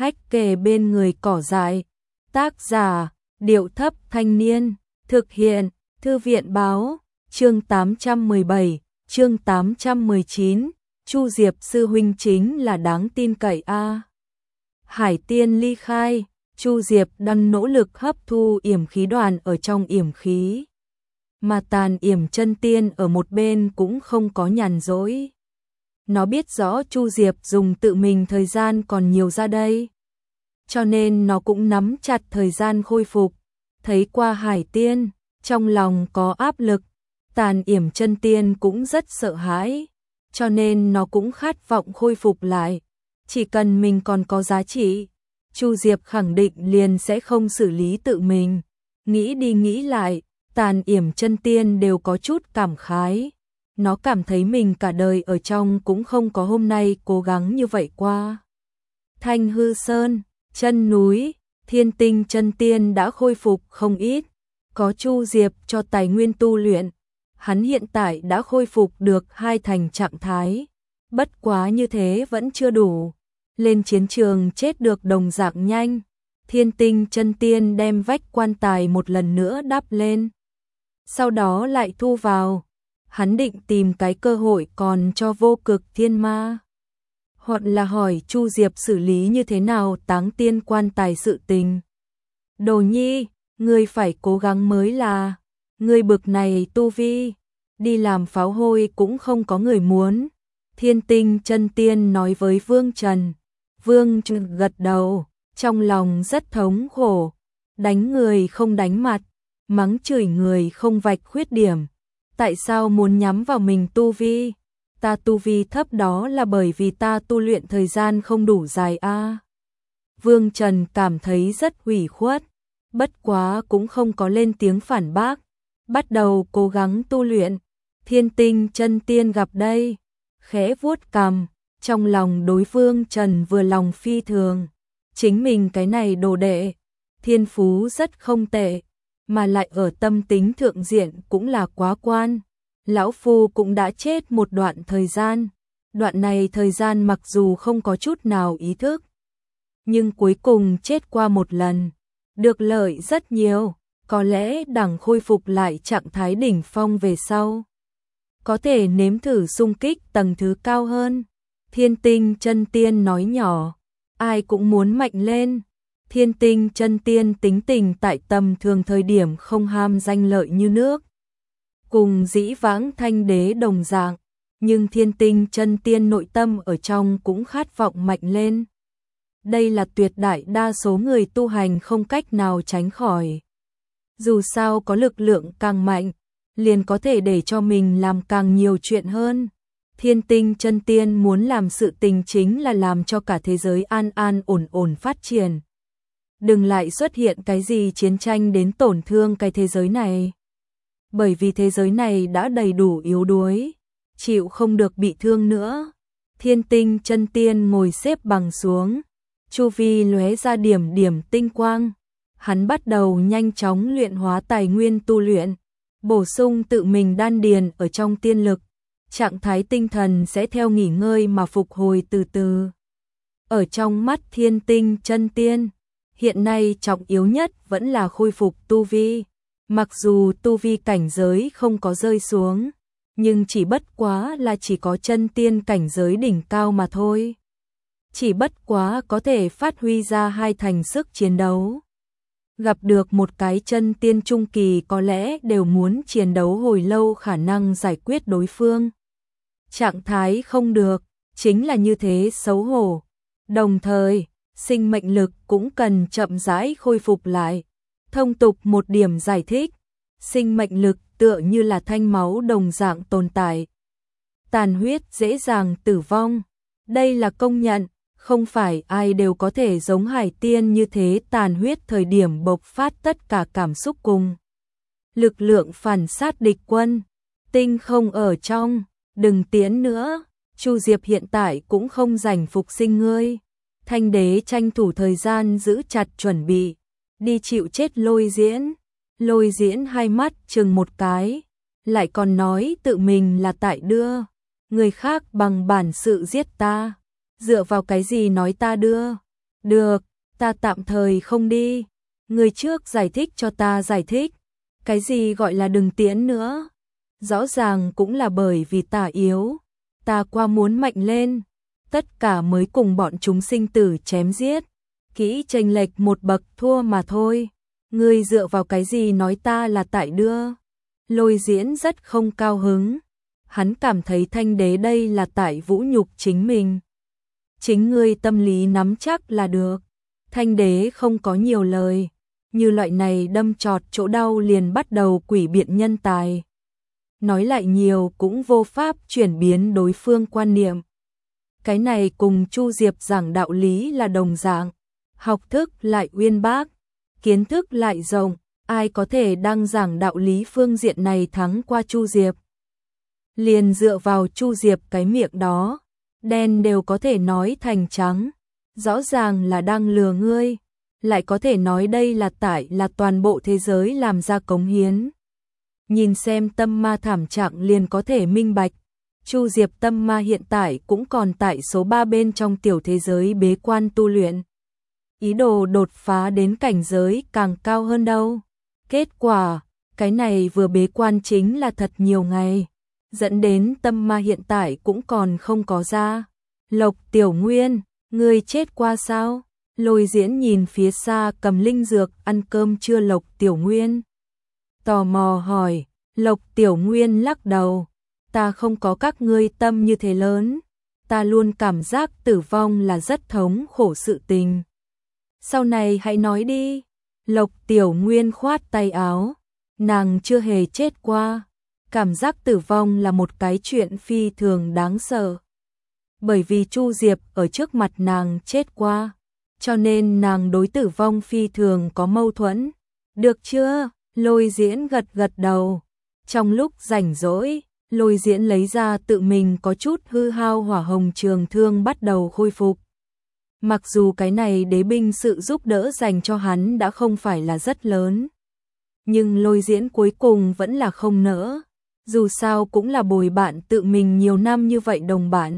hách kề bên người cỏ dại. Tác giả, Điệu Thấp Thanh Niên. Thực hiện, Thư viện Báo. Chương 817, chương 819. Chu Diệp sư huynh chính là đáng tin cậy a. Hải Tiên ly khai, Chu Diệp đang nỗ lực hấp thu yểm khí đoàn ở trong yểm khí. Mà Tàn Yểm Chân Tiên ở một bên cũng không có nhàn rỗi. Nó biết rõ Chu Diệp dùng tự mình thời gian còn nhiều ra đây. Cho nên nó cũng nắm chặt thời gian khôi phục. Thấy qua Hải Tiên, trong lòng có áp lực. Tàn Yểm Chân Tiên cũng rất sợ hãi. Cho nên nó cũng khát vọng khôi phục lại. Chỉ cần mình còn có giá trị, Chu Diệp khẳng định liền sẽ không xử lý tự mình. Nghĩ đi nghĩ lại, Tàn Yểm Chân Tiên đều có chút cảm khái. Nó cảm thấy mình cả đời ở trong cũng không có hôm nay cố gắng như vậy qua. Thanh Hư Sơn, chân núi, Thiên Tinh Chân Tiên đã khôi phục không ít. Có Chu Diệp cho tài nguyên tu luyện. Hắn hiện tại đã khôi phục được 2 thành trạng thái. Bất quá như thế vẫn chưa đủ. Lên chiến trường chết được đồng dạng nhanh. Thiên Tinh Chân Tiên đem vách quan tài một lần nữa đắp lên. Sau đó lại thu vào. Hắn định tìm cái cơ hội còn cho Vô Cực Thiên Ma. Hoặc là hỏi Chu Diệp xử lý như thế nào táng tiên quan tài sự tình. Đồ nhi, ngươi phải cố gắng mới là. Ngươi bực này tu vi, đi làm pháo hôi cũng không có người muốn. Thiên Tinh Chân Tiên nói với Vương Trần. Vương Trần gật đầu, trong lòng rất thống khổ. Đánh người không đánh mặt, mắng chửi người không vạch khuyết điểm. Tại sao muốn nhắm vào mình tu vi? Ta tu vi thấp đó là bởi vì ta tu luyện thời gian không đủ dài a. Vương Trần cảm thấy rất ủy khuất, bất quá cũng không có lên tiếng phản bác, bắt đầu cố gắng tu luyện. Thiên Tinh Chân Tiên gặp đây, khẽ vuốt cằm, trong lòng đối Vương Trần vừa lòng phi thường. Chính mình cái này đồ đệ, thiên phú rất không tệ, mà lại ở tâm tính thượng diện cũng là quá quan. Lão Phu cũng đã chết một đoạn thời gian. Đoạn này thời gian mặc dù không có chút nào ý thức, nhưng cuối cùng chết qua một lần, được lợi rất nhiều. Có lẽ đằng khôi phục lại trạng thái đỉnh phong về sau, có thể nếm thử xung kích tầng thứ cao hơn. Thiên Tinh Chân Tiên nói nhỏ, ai cũng muốn mạnh lên. Thiên Tinh Chân Tiên tính tình tại tầm thường thời điểm không ham danh lợi như nước, cùng dĩ vãng Thanh Đế đồng dạng, nhưng Thiên Tinh Chân Tiên nội tâm ở trong cũng khát vọng mạnh lên. Đây là tuyệt đại đa số người tu hành không cách nào tránh khỏi. Dù sao có lực lượng càng mạnh, liền có thể để cho mình làm càng nhiều chuyện hơn. Thiên Tinh Chân Tiên muốn làm sự tình chính là làm cho cả thế giới an an ổn ổn phát triển. Đừng lại xuất hiện cái gì chiến tranh đến tổn thương cái thế giới này. Bởi vì thế giới này đã đầy đủ yếu đuối, chịu không được bị thương nữa. Thiên Tinh Chân Tiên ngồi xếp bằng xuống, chu vi lóe ra điểm điểm tinh quang. Hắn bắt đầu nhanh chóng luyện hóa tài nguyên tu luyện, bổ sung tự mình đan điền ở trong tiên lực. Trạng thái tinh thần sẽ theo nghỉ ngơi mà phục hồi từ từ. Ở trong mắt Thiên Tinh Chân Tiên, hiện nay trọng yếu nhất vẫn là khôi phục tu vi. Mặc dù tu vi cảnh giới không có rơi xuống, nhưng chỉ bất quá là chỉ có chân tiên cảnh giới đỉnh cao mà thôi. Chỉ bất quá có thể phát huy ra 2 thành sức chiến đấu. Gặp được một cái chân tiên trung kỳ có lẽ đều muốn chiến đấu hồi lâu khả năng giải quyết đối phương. Trạng thái không được, chính là như thế xấu hổ. Đồng thời, sinh mệnh lực cũng cần chậm rãi khôi phục lại. Thông tục một điểm giải thích, sinh mệnh lực tựa như là thanh máu đồng dạng tồn tại. Tàn huyết dễ dàng tử vong, đây là công nhận, không phải ai đều có thể giống Hải Tiên như thế tàn huyết thời điểm bộc phát tất cả cảm xúc cùng. Lực lượng phản sát địch quân, tinh không ở trong, đừng tiến nữa, Chu Diệp hiện tại cũng không rảnh phục sinh ngươi. Thanh Đế tranh thủ thời gian giữ chặt chuẩn bị, đi chịu chết Lôi Diễn. Lôi Diễn hai mắt chừng một cái, lại còn nói tự mình là tại đưa người khác bằng bản sự giết ta, dựa vào cái gì nói ta đưa? Được, ta tạm thời không đi. Người trước giải thích cho ta giải thích. Cái gì gọi là đừng tiễn nữa? Rõ ràng cũng là bởi vì ta yếu. Ta qua muốn mạnh lên. Tất cả mới cùng bọn chúng sinh tử chém giết. Kỹ chênh lệch một bậc thua mà thôi. Ngươi dựa vào cái gì nói ta là tại đưa? Lôi Diễn rất không cao hứng. Hắn cảm thấy Thanh Đế đây là tại vũ nhục chính mình. Chính ngươi tâm lý nắm chắc là được. Thanh Đế không có nhiều lời. Như loại này đâm chọt chỗ đau liền bắt đầu quỷ biện nhân tài. Nói lại nhiều cũng vô pháp chuyển biến đối phương quan niệm. Cái này cùng Chu Diệp giảng đạo lý là đồng dạng. Học thức lại uyên bác, kiến thức lại rộng, ai có thể đang giảng đạo lý phương diện này thắng qua Chu Diệp. Liền dựa vào Chu Diệp cái miệng đó, đen đều có thể nói thành trắng, rõ ràng là đang lừa ngươi, lại có thể nói đây là tại là toàn bộ thế giới làm ra cống hiến. Nhìn xem tâm ma thảm trạng liền có thể minh bạch, Chu Diệp tâm ma hiện tại cũng còn tại số 3 bên trong tiểu thế giới bế quan tu luyện. Ý đồ đột phá đến cảnh giới càng cao hơn đâu. Kết quả, cái này vừa bế quan chính là thật nhiều ngày, dẫn đến tâm ma hiện tại cũng còn không có ra. Lộc Tiểu Nguyên, ngươi chết qua sao? Lôi Diễn nhìn phía xa cầm linh dược ăn cơm chưa Lộc Tiểu Nguyên. Tò mò hỏi, Lộc Tiểu Nguyên lắc đầu, ta không có các ngươi tâm như thế lớn, ta luôn cảm giác tử vong là rất thống khổ sự tình. Sau này hãy nói đi. Lộc Tiểu Nguyên khoát tay áo, nàng chưa hề chết qua, cảm giác tử vong là một cái chuyện phi thường đáng sợ. Bởi vì Chu Diệp ở trước mặt nàng chết qua, cho nên nàng đối tử vong phi thường có mâu thuẫn. Được chưa? Lôi Diễn gật gật đầu. Trong lúc rảnh rỗi, Lôi Diễn lấy ra tự mình có chút hư hao hỏa hồng trường thương bắt đầu khôi phục. Mặc dù cái này đế binh sự giúp đỡ dành cho hắn đã không phải là rất lớn, nhưng Lôi Diễn cuối cùng vẫn là không nỡ, dù sao cũng là bồi bạn tự mình nhiều năm như vậy đồng bạn.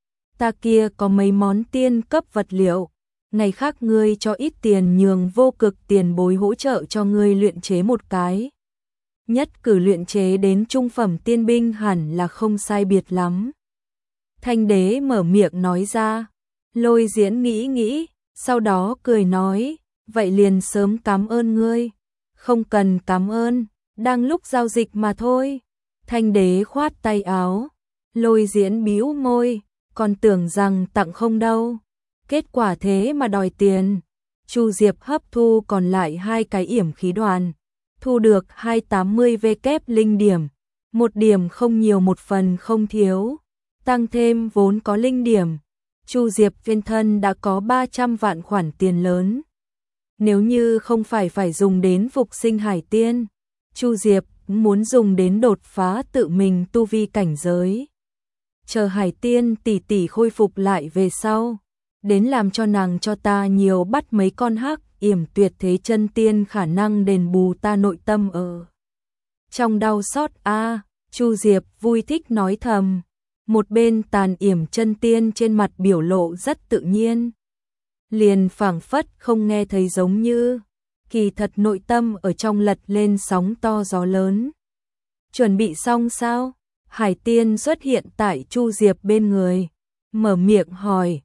Ta kia có mấy món tiên cấp vật liệu, ngày khác ngươi cho ít tiền nhường Vô Cực tiền bối hỗ trợ cho ngươi luyện chế một cái. Nhất cử luyện chế đến trung phẩm tiên binh hẳn là không sai biệt lắm. Thanh Đế mở miệng nói ra. Lôi Diễn nghĩ nghĩ, sau đó cười nói, vậy liền sớm cảm ơn ngươi. Không cần cảm ơn, đang lúc giao dịch mà thôi. Thanh Đế khoát tay áo. Lôi Diễn bĩu môi, còn tưởng rằng tặng không đâu. Kết quả thế mà đòi tiền. Chu Diệp hấp thu còn lại 2 cái yểm khí đoàn, thu được 280 vkép linh điểm, 1 điểm không nhiều 1 phần không thiếu, tăng thêm vốn có linh điểm. Chu Diệp viên thân đã có 300 vạn khoản tiền lớn. Nếu như không phải dùng đến phục sinh hải tiên, Chu Diệp muốn dùng đến đột phá tự mình tu vi cảnh giới. Chờ hải tiên tỷ tỷ khôi phục lại về sau, đến làm cho nàng cho ta nhiều bắt mấy con hắc yểm tuyệt thế chân tiên khả năng đền bù ta nội tâm ở trong đau xót a. Chu Diệp vui thích nói thầm. Một bên Tàn Yểm chân tiên trên mặt biểu lộ rất tự nhiên, liền phảng phất không nghe thấy giống như, kỳ thật nội tâm ở trong lật lên sóng to gió lớn. Chuẩn bị xong sao? Hải tiên xuất hiện tại Chu Diệp bên người, mở miệng hỏi,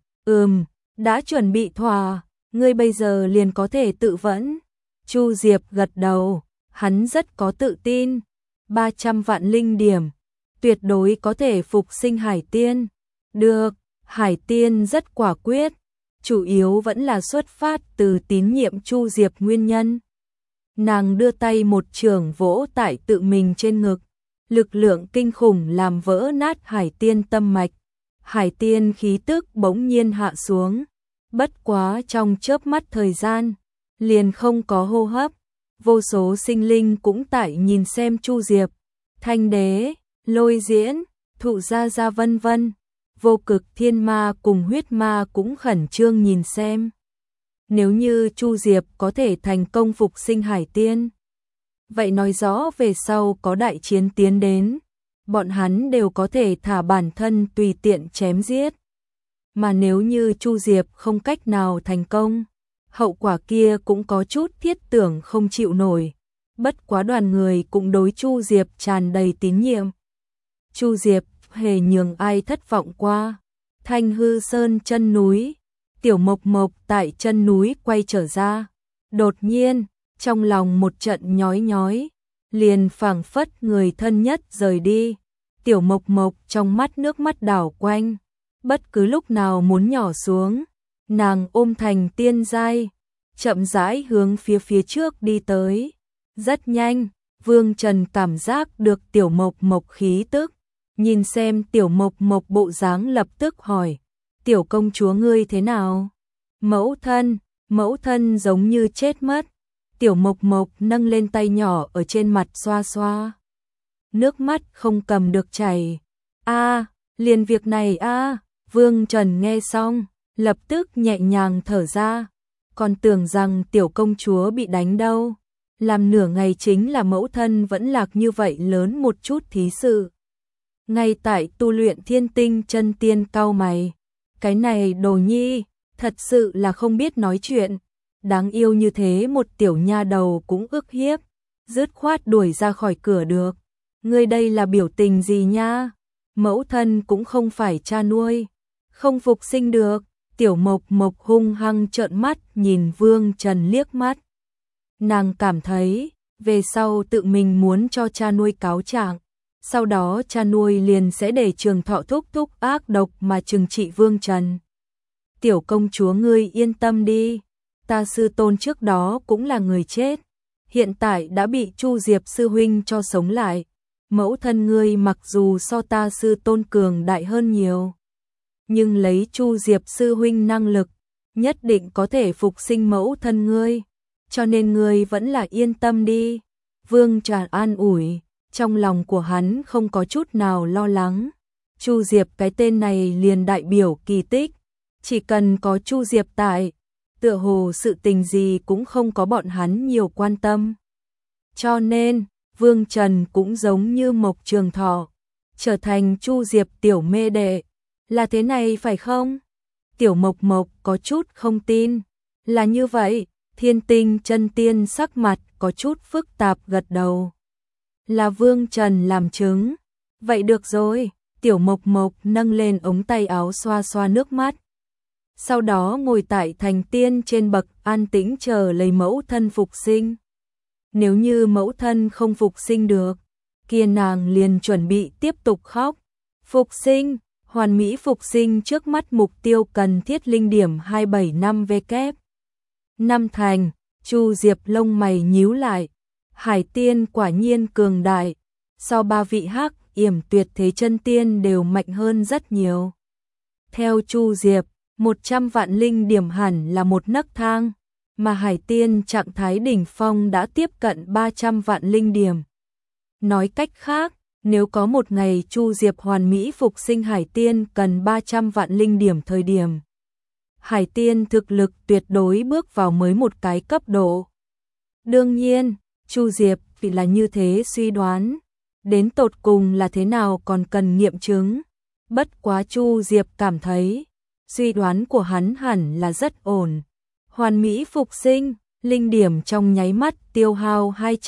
đã chuẩn bị thỏa, ngươi bây giờ liền có thể tự vẫn. Chu Diệp gật đầu, hắn rất có tự tin, 300 vạn linh điểm. Tuyệt đối có thể phục sinh hải tiên. Được, hải tiên rất quả quyết, chủ yếu vẫn là xuất phát từ tín nhiệm Chu Diệp nguyên nhân. Nàng đưa tay một chưởng vỗ tại tự mình trên ngực, lực lượng kinh khủng làm vỡ nát hải tiên tâm mạch. Hải tiên khí tức bỗng nhiên hạ xuống, bất quá trong chớp mắt thời gian, liền không có hô hấp. Vô số sinh linh cũng tại nhìn xem Chu Diệp, Thanh Đế, Lôi Diễn, Thụ Gia Gia vân vân. Vô Cực thiên ma cùng huyết ma cũng khẩn trương nhìn xem. Nếu như Chu Diệp có thể thành công phục sinh hải tiên, vậy nói rõ về sau có đại chiến tiến đến, bọn hắn đều có thể thả bản thân tùy tiện chém giết. mà nếu như Chu Diệp không cách nào thành công, hậu quả kia cũng có chút thiết tưởng không chịu nổi. Bất quá đoàn người cũng đối Chu Diệp tràn đầy tín nhiệm. Chu Diệp hề nhường ai thất vọng qua. Thanh Hư Sơn chân núi, Tiểu Mộc Mộc tại chân núi quay trở ra. Đột nhiên, trong lòng một trận nhói nhói, liền phảng phất người thân nhất rời đi. Tiểu Mộc Mộc trong mắt nước mắt đảo quanh, bất cứ lúc nào muốn nhỏ xuống, nàng ôm thành tiên giai, chậm rãi hướng phía trước đi tới. Rất nhanh, Vương Trần cảm giác được Tiểu Mộc Mộc khí tức, nhìn xem Tiểu Mộc Mộc bộ dáng lập tức hỏi, tiểu công chúa ngươi thế nào? Mẫu thân giống như chết mất. Tiểu Mộc Mộc nâng lên tay nhỏ ở trên mặt xoa xoa. Nước mắt không cầm được chảy. Liền việc này Vương Trần nghe xong, lập tức nhẹ nhàng thở ra. Còn tưởng rằng tiểu công chúa bị đánh đâu. Làm nửa ngày chính là mẫu thân vẫn lạc như vậy lớn một chút thí sự. Ngay tại tu luyện Thiên Tinh chân tiên cau mày. Cái này đồ nhi, thật sự là không biết nói chuyện. Đáng yêu như thế một tiểu nha đầu cũng ức hiếp. Dứt khoát đuổi ra khỏi cửa được. Ngươi đây là biểu tình gì nha? Mẫu thân cũng không phải cha nuôi. Không phục sinh được. Tiểu Mộc Mộc hung hăng trợn mắt nhìn Vương Trần liếc mắt. Nàng cảm thấy, về sau tự mình muốn cho cha nuôi cáo trạng. Sau đó cha nuôi liền sẽ để Trường Thọ thúc thúc ác độc mà trừng trị Vương Trần. Tiểu công chúa ngươi yên tâm đi. Ta sư tôn trước đó cũng là người chết. Hiện tại đã bị Chu Diệp sư huynh cho sống lại. Mẫu thân ngươi mặc dù so ta sư tôn cường đại hơn nhiều, nhưng lấy Chu Diệp sư huynh năng lực, nhất định có thể phục sinh mẫu thân ngươi. Cho nên ngươi vẫn là yên tâm đi. Vương Trần an ủi, trong lòng của hắn không có chút nào lo lắng. Chu Diệp cái tên này liền đại biểu kỳ tích. Chỉ cần có Chu Diệp tại, tựa hồ sự tình gì cũng không có bọn hắn nhiều quan tâm. Cho nên, Vương Trần cũng giống như Mộc Trường Thọ, trở thành Chu Diệp tiểu mê đệ. Là thế này phải không? Tiểu Mộc Mộc có chút không tin. Là như vậy. Thiên Tinh chân tiên sắc mặt có chút phức tạp gật đầu. Là Vương Trần làm chứng. Vậy được rồi. Tiểu Mộc Mộc nâng lên ống tay áo xoa xoa nước mắt. Sau đó ngồi tại thành tiên trên bậc an tĩnh chờ lấy mẫu thân phục sinh. Nếu như mẫu thân không phục sinh được, kia nàng liền chuẩn bị tiếp tục khóc. Phục sinh, hoàn mỹ phục sinh trước mắt mục tiêu cần thiết linh điểm 275 W. Năm thành, Chu Diệp lông mày nhíu lại. Hải tiên quả nhiên cường đại, so ba vị hắc yểm tuyệt thế chân tiên đều mạnh hơn rất nhiều. Theo Chu Diệp, 100 vạn linh điểm hẳn là một nấc thang, mà Hải tiên trạng thái đỉnh phong đã tiếp cận 300 vạn linh điểm. Nói cách khác, nếu có một ngày Chu Diệp hoàn mỹ phục sinh Hải tiên cần 300 vạn linh điểm thời điểm, Hải tiên thực lực tuyệt đối bước vào mới một cái cấp độ. Đương nhiên, Chu Diệp vì là như thế suy đoán, đến tột cùng là thế nào còn cần nghiệm chứng. Bất quá Chu Diệp cảm thấy, suy đoán của hắn hẳn là rất ổn. Hoàn mỹ phục sinh, linh điểm trong nháy mắt tiêu hao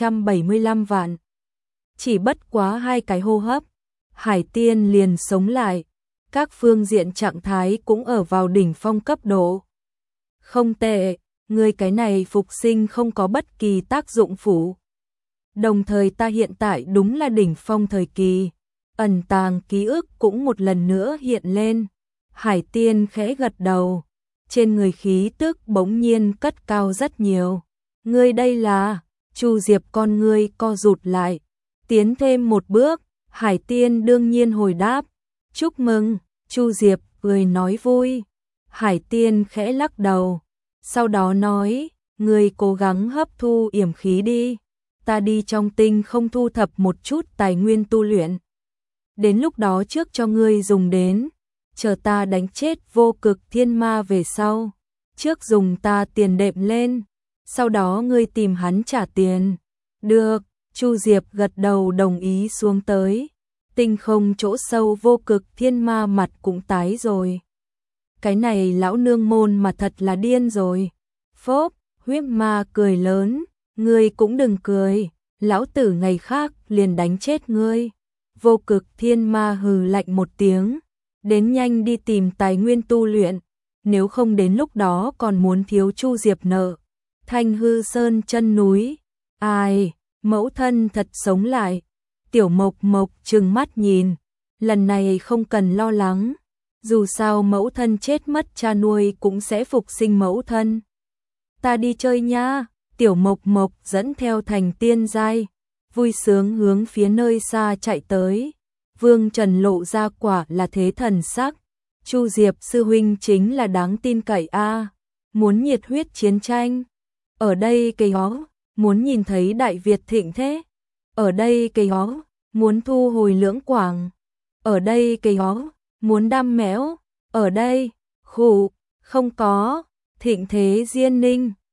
275 vạn. Chỉ bất quá 2 cái hô hấp, Hải tiên liền sống lại. Các phương diện trạng thái cũng ở vào đỉnh phong cấp độ. Không tệ, người cái này phục sinh không có bất kỳ tác dụng phụ. Đồng thời ta hiện tại đúng là đỉnh phong thời kỳ. Ẩn tàng ký ức cũng một lần nữa hiện lên. Hải tiên khẽ gật đầu. Trên người khí tức bỗng nhiên cất cao rất nhiều. Ngươi đây là, Chu Diệp con ngươi co rụt lại. Tiến thêm một bước, Hải tiên đương nhiên hồi đáp. Chúc mừng, Chu Diệp cười nói vui. Hải tiên khẽ lắc đầu. Sau đó nói, ngươi cố gắng hấp thu yểm khí đi. Ta đi trong tinh không thu thập một chút tài nguyên tu luyện. Đến lúc đó trước cho ngươi dùng đến. Chờ ta đánh chết vô cực thiên ma về sau. Trước dùng ta tiền đệm lên. Sau đó ngươi tìm hắn trả tiền. Được, Chu Diệp gật đầu đồng ý xuống tới. Tinh không chỗ sâu vô cực thiên ma mặt cũng tái rồi. cái này lão nương môn mà thật là điên rồi. Phốp, huyết ma cười lớn, ngươi cũng đừng cười, lão tử ngày khác liền đánh chết ngươi. Vô Cực Thiên Ma hừ lạnh một tiếng, đến nhanh đi tìm tài nguyên tu luyện, nếu không đến lúc đó còn muốn thiếu Chu Diệp nợ. Thanh Hư Sơn chân núi, ai, mẫu thân thật sống lại. Tiểu Mộc Mộc trừng mắt nhìn, lần này không cần lo lắng, dù sao mẫu thân chết mất cha nuôi cũng sẽ phục sinh mẫu thân. Ta đi chơi nha. Tiểu Mộc Mộc dẫn theo thành tiên giai, vui sướng hướng phía nơi xa chạy tới. Vương Trần lộ ra quả là thế thần sắc, Chu Diệp sư huynh chính là đáng tin cậy a, muốn nhiệt huyết chiến tranh. Ở đây cây ó, muốn nhìn thấy Đại Việt thịnh thế. Ở đây cây ó, muốn thu hồi Lưỡng Quảng. Ở đây cây ó, muốn đam mẽo. Ở đây, khụ, không có, thịnh thế Diên Ninh.